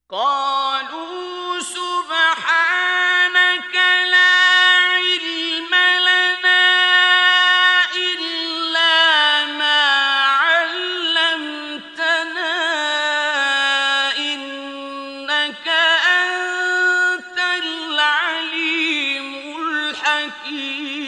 قالوا سبحانك لا علم لنا إلا ما علمتنا إنك أنت العليم الحكيم